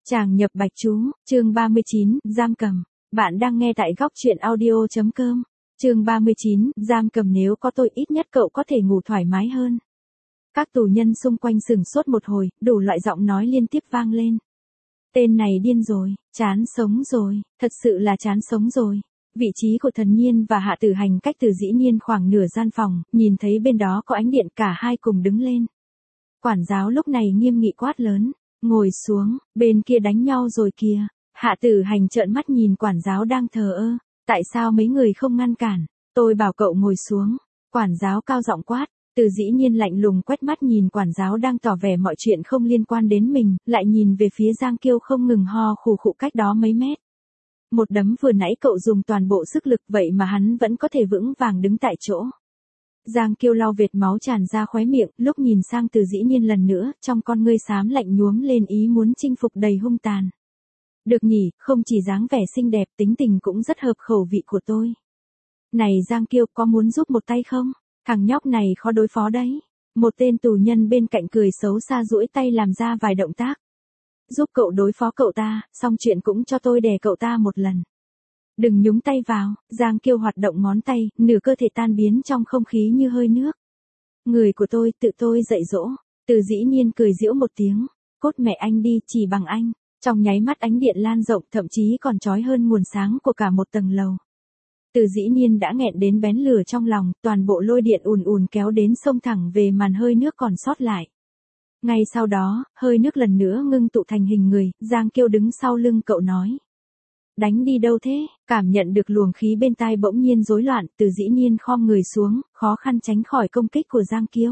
Tràng nhập bạch chú, chương 39, giam cầm. Bạn đang nghe tại góc truyện audio.com. Chương 39, giam cầm, nếu có tôi ít nhất cậu có thể ngủ thoải mái hơn. Các tù nhân xung quanh sửng sốt một hồi, đủ loại giọng nói liên tiếp vang lên. Tên này điên rồi, chán sống rồi, thật sự là chán sống rồi. Vị trí của Thần Nhiên và Hạ Tử Hành cách Từ Dĩ Nhiên khoảng nửa gian phòng, nhìn thấy bên đó có ánh điện, cả hai cùng đứng lên. Quản giáo lúc này nghiêm nghị quát lớn. Ngồi xuống, bên kia đánh nhau rồi kìa. Hạ Tử Hành trợn mắt nhìn quản giáo đang thờ ơ. Tại sao mấy người không ngăn cản? Tôi bảo cậu ngồi xuống. Quản giáo cao giọng quát. Từ Dĩ Nhiên lạnh lùng quét mắt nhìn quản giáo đang tỏ vẻ mọi chuyện không liên quan đến mình, lại nhìn về phía Giang Kiêu không ngừng ho khù khụ cách đó mấy mét. Một đấm vừa nãy cậu dùng toàn bộ sức lực, vậy mà hắn vẫn có thể vững vàng đứng tại chỗ. Giang Kiêu lau vệt máu tràn ra khóe miệng, lúc nhìn sang Từ Dĩ Nhiên lần nữa, trong con ngươi xám lạnh nhuốm lên ý muốn chinh phục đầy hung tàn. Được nhỉ, không chỉ dáng vẻ xinh đẹp, tính tình cũng rất hợp khẩu vị của tôi. Này Giang Kiêu, có muốn giúp một tay không? Thằng nhóc này khó đối phó đấy. Một tên tù nhân bên cạnh cười xấu xa duỗi tay làm ra vài động tác. Giúp cậu đối phó cậu ta, xong chuyện cũng cho tôi đè cậu ta một lần. Đừng nhúng tay vào. Giang Kiêu hoạt động ngón tay, nửa cơ thể tan biến trong không khí như hơi nước. Người của tôi, tự tôi dạy dỗ. Từ Dĩ Nhiên cười giễu một tiếng. Cốt mẹ anh đi, chỉ bằng anh. Trong nháy mắt ánh điện lan rộng, thậm chí còn chói hơn nguồn sáng của cả một tầng lầu. Từ Dĩ Nhiên đã nghẹn đến bén lửa trong lòng, toàn bộ lôi điện ùn ùn kéo đến xông thẳng về màn hơi nước còn sót lại. Ngay sau đó, hơi nước lần nữa ngưng tụ thành hình người, Giang Kiêu đứng sau lưng cậu nói. Đánh đi đâu thế? Cảm nhận được luồng khí bên tai bỗng nhiên rối loạn, Từ Dĩ Nhiên khom người xuống, khó khăn tránh khỏi công kích của Giang Kiêu.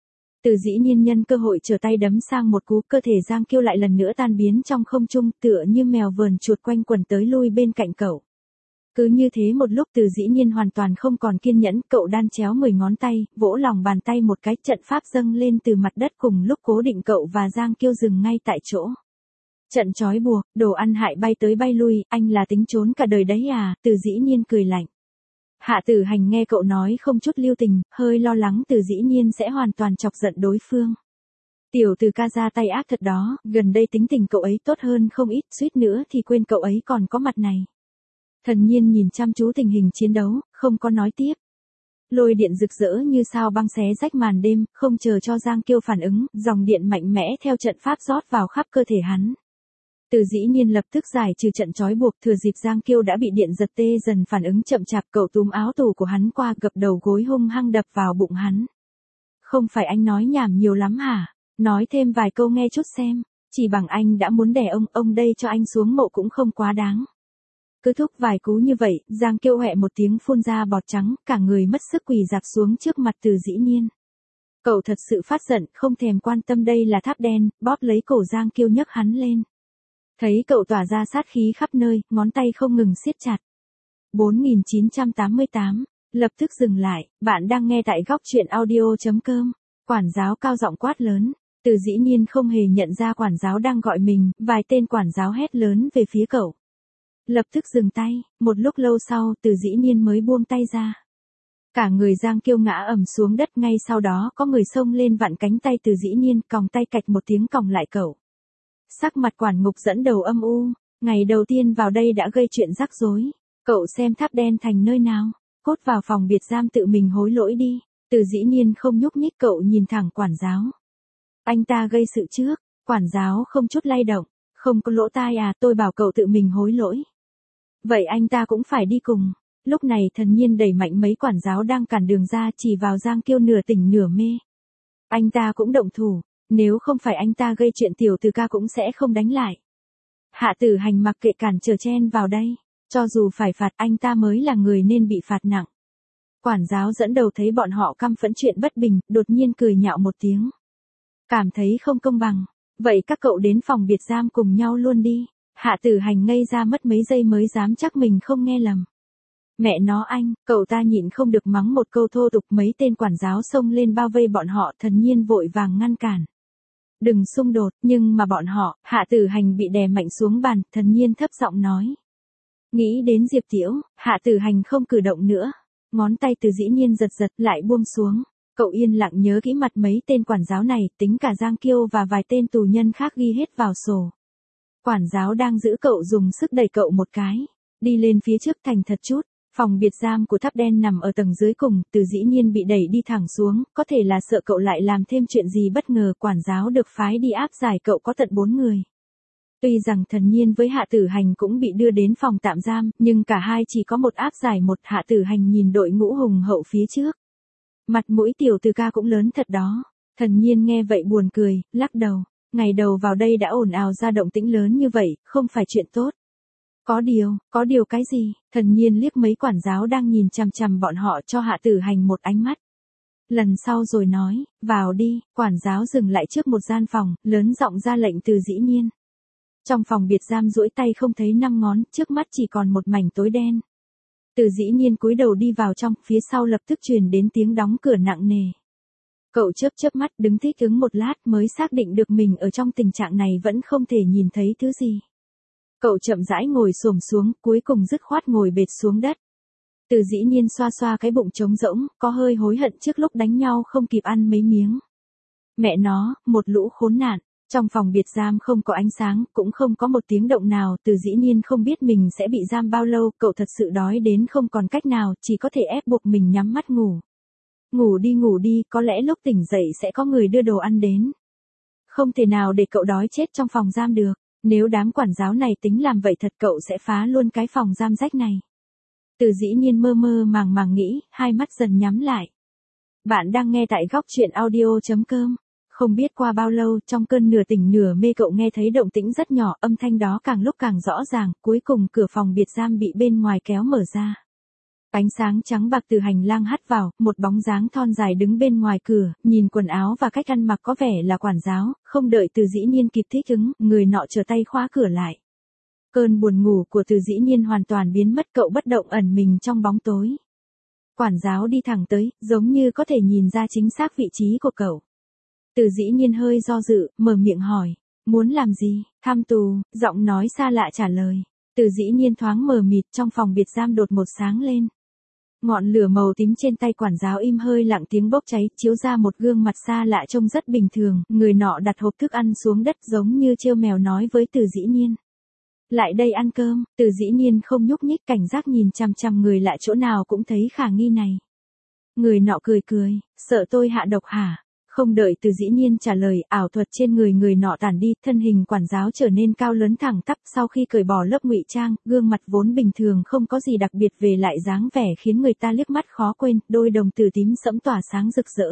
Từ Dĩ Nhiên nhân cơ hội trở tay đấm sang một cú, cơ thể Giang Kiêu lại lần nữa tan biến trong không trung, tựa như mèo vờn chuột quanh quần tới lui bên cạnh cậu. Cứ như thế một lúc Từ Dĩ Nhiên hoàn toàn không còn kiên nhẫn, cậu đan chéo 10 ngón tay, vỗ lòng bàn tay một cái, trận pháp dâng lên từ mặt đất cùng lúc cố định cậu và Giang Kiêu dừng ngay tại chỗ. Trận trói buộc, đồ ăn hại bay tới bay lui, anh là tính trốn cả đời đấy à? Từ Dĩ Nhiên cười lạnh. Hạ Tử Hành nghe cậu nói không chút lưu tình, hơi lo lắng Từ Dĩ Nhiên sẽ hoàn toàn chọc giận đối phương. Tiểu Từ ca ra tay ác thật đó, gần đây tính tình cậu ấy tốt hơn không ít, suýt nữa thì quên cậu ấy còn có mặt này. Thần Nhiên nhìn chăm chú tình hình chiến đấu, không có nói tiếp. Lôi điện rực rỡ như sao băng xé rách màn đêm, không chờ cho Giang Kiêu phản ứng, dòng điện mạnh mẽ theo trận pháp rót vào khắp cơ thể hắn. Từ Dĩ Nhiên lập tức giải trừ trận trói buộc, thừa dịp Giang Kiêu đã bị điện giật tê dần phản ứng chậm chạp, cậu túm áo tù của hắn qua, gập đầu gối hung hăng đập vào bụng hắn. Không phải anh nói nhảm nhiều lắm hả? Nói thêm vài câu nghe chút xem. Chỉ bằng anh đã muốn đè ông đây cho anh xuống mộ cũng không quá đáng. Cứ thúc vài cú như vậy, Giang Kiêu hẹ một tiếng phun ra bọt trắng, cả người mất sức quỳ dạp xuống trước mặt Từ Dĩ Nhiên. Cậu thật sự phát giận, không thèm quan tâm đây là tháp đen, bóp lấy cổ Giang Kiêu nhấc hắn lên. Thấy cậu tỏa ra sát khí khắp nơi, ngón tay không ngừng siết chặt. 4988, lập tức dừng lại, bạn đang nghe tại góc truyện audio.com. Quản giáo cao giọng quát lớn. Từ Dĩ Nhiên không hề nhận ra quản giáo đang gọi mình, vài tên quản giáo hét lớn về phía cậu. Lập tức dừng tay, một lúc lâu sau Từ Dĩ Nhiên mới buông tay ra. Cả người Giang Kiêu ngã ầm xuống đất, ngay sau đó có người xông lên vặn cánh tay Từ Dĩ Nhiên, còng tay cạch một tiếng còng lại cậu. Sắc mặt quản ngục dẫn đầu âm u, ngày đầu tiên vào đây đã gây chuyện rắc rối. Cậu xem tháp đen thành nơi nào, cốt vào phòng biệt giam tự mình hối lỗi đi. Từ Dĩ Nhiên không nhúc nhích, cậu nhìn thẳng quản giáo. Anh ta gây sự trước, quản giáo không chút lay động, không có lỗ tai à, tôi bảo cậu tự mình hối lỗi. Vậy anh ta cũng phải đi cùng. Lúc này Thần Nhiên đẩy mạnh mấy quản giáo đang cản đường ra, chỉ vào Giang Kiêu nửa tỉnh nửa mê. Anh ta cũng động thủ, nếu không phải anh ta gây chuyện Tiểu Từ ca cũng sẽ không đánh lại. Hạ Tử Hành mặc kệ cản trở chen vào đây, cho dù phải phạt anh ta mới là người nên bị phạt nặng. Quản giáo dẫn đầu thấy bọn họ căm phẫn chuyện bất bình, đột nhiên cười nhạo một tiếng. Cảm thấy không công bằng, vậy các cậu đến phòng biệt giam cùng nhau luôn đi. Hạ Tử Hành ngây ra mất mấy giây mới dám chắc mình không nghe lầm. Mẹ nó anh, cậu ta nhịn không được mắng một câu thô tục, mấy tên quản giáo xông lên bao vây bọn họ, Thần Nhiên vội vàng ngăn cản. Đừng xung đột, nhưng mà bọn họ, Hạ Tử Hành bị đè mạnh xuống bàn, Thần Nhiên thấp giọng nói. Nghĩ đến Diệp Tiểu, Hạ Tử Hành không cử động nữa. Ngón tay Từ Dĩ Nhiên giật giật lại buông xuống. Cậu yên lặng nhớ kỹ mặt mấy tên quản giáo này, tính cả Giang Kiêu và vài tên tù nhân khác ghi hết vào sổ. Quản giáo đang giữ cậu dùng sức đẩy cậu một cái. Đi lên phía trước thành thật chút. Phòng biệt giam của tháp đen nằm ở tầng dưới cùng, Từ Dĩ Nhiên bị đẩy đi thẳng xuống, có thể là sợ cậu lại làm thêm chuyện gì bất ngờ. Quản giáo được phái đi áp giải cậu có tận 4 người. Tuy rằng Thần Nhiên với Hạ Tử Hành cũng bị đưa đến phòng tạm giam, nhưng cả hai chỉ có một áp giải một. Hạ Tử Hành nhìn đội ngũ hùng hậu phía trước. Mặt mũi tiểu từ ca cũng lớn thật đó. Thần Nhiên nghe vậy buồn cười, lắc đầu. Ngày đầu vào đây đã ồn ào ra động tĩnh lớn như vậy, không phải chuyện tốt. Có điều cái gì? Thần Nhiên liếc mấy quản giáo đang nhìn chằm chằm bọn họ cho Hạ Tử Hành một ánh mắt. Lần sau rồi nói, vào đi. Quản giáo dừng lại trước một gian phòng, lớn giọng ra lệnh Từ Dĩ Nhiên. Trong phòng biệt giam duỗi tay không thấy 5 ngón, trước mắt chỉ còn một mảnh tối đen. Từ Dĩ Nhiên cúi đầu đi vào trong, phía sau lập tức truyền đến tiếng đóng cửa nặng nề. Cậu chớp mắt đứng thích ứng một lát mới xác định được mình ở trong tình trạng này vẫn không thể nhìn thấy thứ gì. Cậu chậm rãi ngồi xổm xuống, cuối cùng dứt khoát ngồi bệt xuống đất. Từ Dĩ Nhiên xoa xoa cái bụng trống rỗng, có hơi hối hận trước lúc đánh nhau không kịp ăn mấy miếng. Mẹ nó, một lũ khốn nạn. Trong phòng biệt giam không có ánh sáng, cũng không có một tiếng động nào. Từ Dĩ Nhiên không biết mình sẽ bị giam bao lâu, cậu thật sự đói đến không còn cách nào, chỉ có thể ép buộc mình nhắm mắt ngủ. Ngủ đi, có lẽ lúc tỉnh dậy sẽ có người đưa đồ ăn đến. Không thể nào để cậu đói chết trong phòng giam được. Nếu đám quản giáo này tính làm vậy thật cậu sẽ phá luôn cái phòng giam rách này. Từ Dĩ Nhiên mơ màng nghĩ, hai mắt dần nhắm lại. Bạn đang nghe tại góc truyện audio.com. Không biết qua bao lâu, trong cơn nửa tỉnh nửa mê cậu nghe thấy động tĩnh rất nhỏ, âm thanh đó càng lúc càng rõ ràng, cuối cùng cửa phòng biệt giam bị bên ngoài kéo mở ra. Ánh sáng trắng bạc từ hành lang hắt vào, một bóng dáng thon dài đứng bên ngoài cửa, nhìn quần áo và cách ăn mặc có vẻ là quản giáo, không đợi Từ Dĩ Nhiên kịp thích ứng, người nọ trở tay khóa cửa lại. Cơn buồn ngủ của Từ Dĩ Nhiên hoàn toàn biến mất, cậu bất động ẩn mình trong bóng tối. Quản giáo đi thẳng tới, giống như có thể nhìn ra chính xác vị trí của cậu. Từ Dĩ Nhiên hơi do dự, mở miệng hỏi, muốn làm gì? Thăm tù, giọng nói xa lạ trả lời. Từ Dĩ Nhiên thoáng mờ mịt, trong phòng biệt giam đột một sáng lên. Ngọn lửa màu tím trên tay quản giáo im hơi lặng tiếng bốc cháy, chiếu ra một gương mặt xa lạ trông rất bình thường, người nọ đặt hộp thức ăn xuống đất giống như trêu mèo nói với Từ Dĩ Nhiên. Lại đây ăn cơm. Từ Dĩ Nhiên không nhúc nhích, cảnh giác nhìn chằm chằm người lạ, chỗ nào cũng thấy khả nghi này. Người nọ cười, sợ tôi hạ độc hả? Không đợi Từ Dĩ Nhiên trả lời, ảo thuật trên người nọ tản đi, thân hình quản giáo trở nên cao lớn thẳng tắp, sau khi cởi bỏ lớp ngụy trang, gương mặt vốn bình thường không có gì đặc biệt về lại dáng vẻ khiến người ta liếc mắt khó quên, đôi đồng tử tím sẫm tỏa sáng rực rỡ.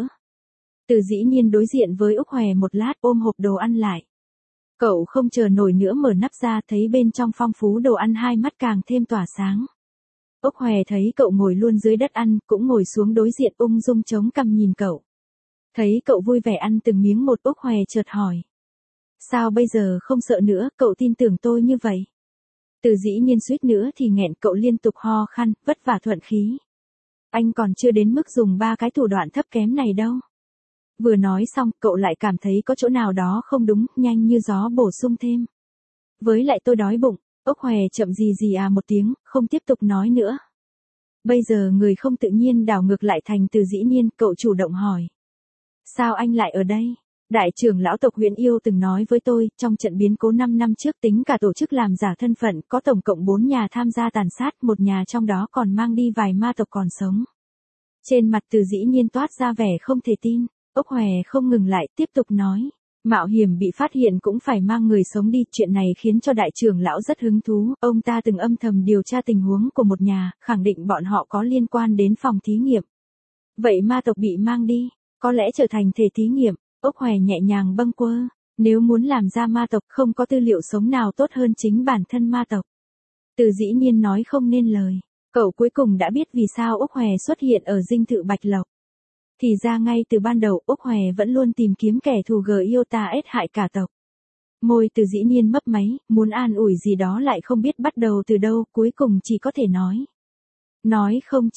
Từ Dĩ Nhiên đối diện với Úc Hòe một lát, ôm hộp đồ ăn lại. Cậu không chờ nổi nữa mở nắp ra, thấy bên trong phong phú đồ ăn, hai mắt càng thêm tỏa sáng. Úc Hòe thấy cậu ngồi luôn dưới đất ăn, cũng ngồi xuống đối diện, ung dung chống cằm nhìn cậu. Thấy cậu vui vẻ ăn từng miếng một, Úc Hòe chợt hỏi. Sao bây giờ không sợ nữa, cậu tin tưởng tôi như vậy? Từ Dĩ Nhiên suýt nữa thì nghẹn, cậu liên tục ho khan, vất vả thuận khí. Anh còn chưa đến mức dùng 3 cái thủ đoạn thấp kém này đâu. Vừa nói xong, cậu lại cảm thấy có chỗ nào đó không đúng, nhanh như gió bổ sung thêm. Với lại tôi đói bụng. Úc Hòe chậm gì một tiếng, không tiếp tục nói nữa. Bây giờ người không tự nhiên đảo ngược lại thành Từ Dĩ Nhiên, cậu chủ động hỏi. Sao anh lại ở đây? Đại trưởng lão tộc Huyền Yêu từng nói với tôi, trong trận biến cố 5 năm trước tính cả tổ chức làm giả thân phận, có tổng cộng 4 nhà tham gia tàn sát, một nhà trong đó còn mang đi vài ma tộc còn sống. Trên mặt Từ Dĩ Nhiên toát ra vẻ không thể tin. Úc Hòe không ngừng lại, tiếp tục nói. Mạo hiểm bị phát hiện cũng phải mang người sống đi, chuyện này khiến cho đại trưởng lão rất hứng thú, ông ta từng âm thầm điều tra tình huống của một nhà, khẳng định bọn họ có liên quan đến phòng thí nghiệm. Vậy ma tộc bị mang đi, có lẽ trở thành thể thí nghiệm. Úc Hòe nhẹ nhàng bâng quơ, nếu muốn làm ra ma tộc không có tư liệu sống nào tốt hơn chính bản thân ma tộc. Từ Dĩ Nhiên nói không nên lời, cậu cuối cùng đã biết vì sao Úc Hòe xuất hiện ở dinh thự Bạch Lộc. Thì ra ngay từ ban đầu Úc Hòe vẫn luôn tìm kiếm kẻ thù Iota S hại cả tộc. Môi Từ Dĩ Nhiên mấp máy, muốn an ủi gì đó lại không biết bắt đầu từ đâu, cuối cùng chỉ có thể nói. Nói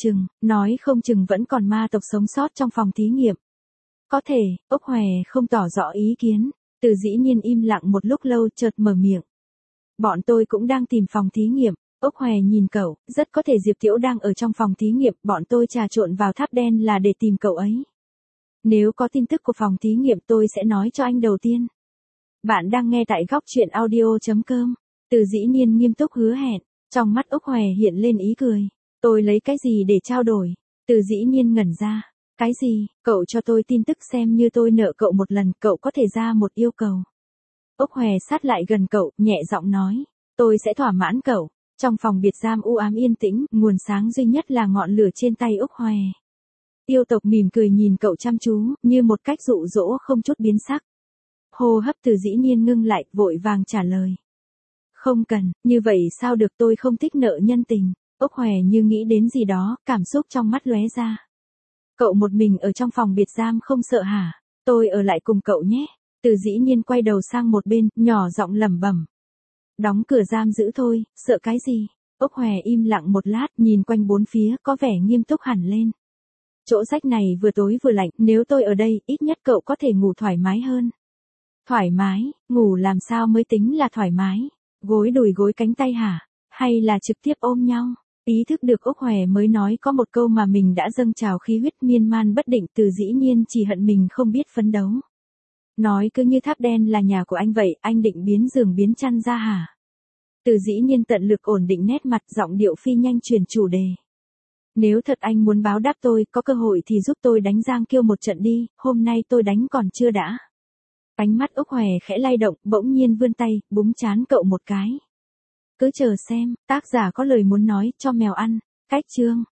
không chừng vẫn còn ma tộc sống sót trong phòng thí nghiệm. Có thể. Úc Hòe không tỏ rõ ý kiến. Từ Dĩ Nhiên im lặng một lúc lâu chợt mở miệng. Bọn tôi cũng đang tìm phòng thí nghiệm. Úc Hòe nhìn cậu, rất có thể Diệp Tiễu đang ở trong phòng thí nghiệm, bọn tôi trà trộn vào tháp đen là để tìm cậu ấy. Nếu có tin tức của phòng thí nghiệm tôi sẽ nói cho anh đầu tiên. Bạn đang nghe tại góc chuyện audio.com. Từ Dĩ Nhiên nghiêm túc hứa hẹn, trong mắt Úc Hòe hiện lên ý cười. Tôi lấy cái gì để trao đổi? Từ Dĩ Nhiên ngẩn ra. Cái gì? Cậu cho tôi tin tức xem như tôi nợ cậu một lần, cậu có thể ra một yêu cầu. Úc Hòe sát lại gần cậu, nhẹ giọng nói. Tôi sẽ thỏa mãn cậu. Trong phòng biệt giam u ám yên tĩnh, nguồn sáng duy nhất là ngọn lửa trên tay Úc Hòe. Yêu tộc mỉm cười nhìn cậu chăm chú, như một cách dụ dỗ không chút biến sắc. Hô hấp Từ Dĩ Nhiên ngưng lại, vội vàng trả lời. Không cần, như vậy sao được, tôi không thích nợ nhân tình. Úc Hòe như nghĩ đến gì đó, cảm xúc trong mắt lóe ra. Cậu một mình ở trong phòng biệt giam không sợ hả? Tôi ở lại cùng cậu nhé. Từ Dĩ Nhiên quay đầu sang một bên, nhỏ giọng lẩm bẩm. Đóng cửa giam giữ thôi, sợ cái gì? Úc Hòe im lặng một lát, nhìn quanh bốn phía, có vẻ nghiêm túc hẳn lên. Chỗ rách này vừa tối vừa lạnh, nếu tôi ở đây, ít nhất cậu có thể ngủ thoải mái hơn. Thoải mái, ngủ làm sao mới tính là thoải mái? Gối đùi gối cánh tay hả? Hay là trực tiếp ôm nhau? Ý thức được Úc Hòe mới nói có một câu mà mình đã dâng trào khí huyết miên man bất định. Từ Dĩ Nhiên chỉ hận mình không biết phấn đấu. Nói cứ như tháp đen là nhà của anh vậy, anh định biến giường biến chăn ra hả? Từ Dĩ Nhiên tận lực ổn định nét mặt, giọng điệu phi nhanh chuyển chủ đề. Nếu thật anh muốn báo đáp tôi, có cơ hội thì giúp tôi đánh Giang Kiêu một trận đi, hôm nay tôi đánh còn chưa đã. Ánh mắt Úc Hòe khẽ lay động, bỗng nhiên vươn tay, búng trán cậu một cái. Cứ chờ xem, tác giả có lời muốn nói, cho mèo ăn. Cách chương.